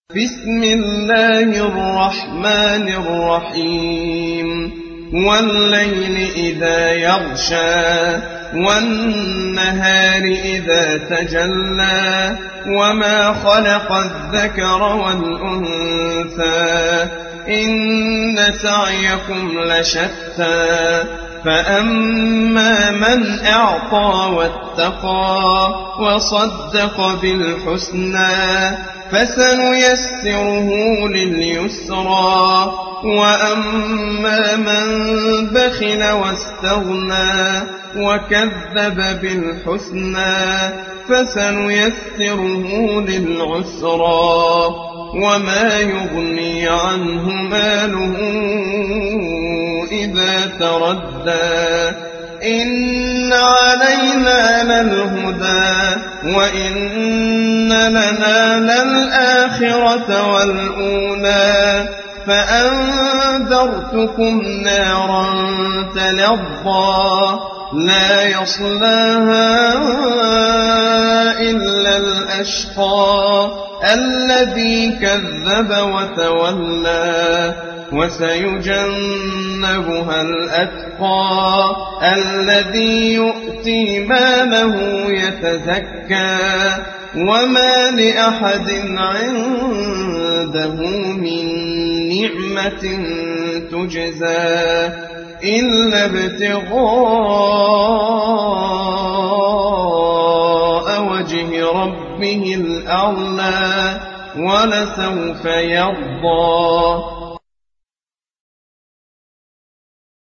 بسم الله الرحمن الرحيم والليل إذا يغشى والنهار إذا تجلى وما خلق الذكر والأنثى إن سعيكم لشتى فأما من أعطى واتقى وصدق بالحسنى فسنيسره لليسرى وأما من بخل واستغنى وكذب بالحسنى فسنيسره للعسرى وما يغني عنه ماله إذا تردى إن علينا للهدى وإن لنا للآخرة والأولى فأنذرتكم نارا تلظى لا يصلاها إلا الأشقى الذي كذب وتولى وسيجنبها الأتقى الذي يؤتي ماله يتزكى وما لأحد عنده من نعمة تجزى إلا ابتغاء وجه ربه الأعلى ولسوف يرضى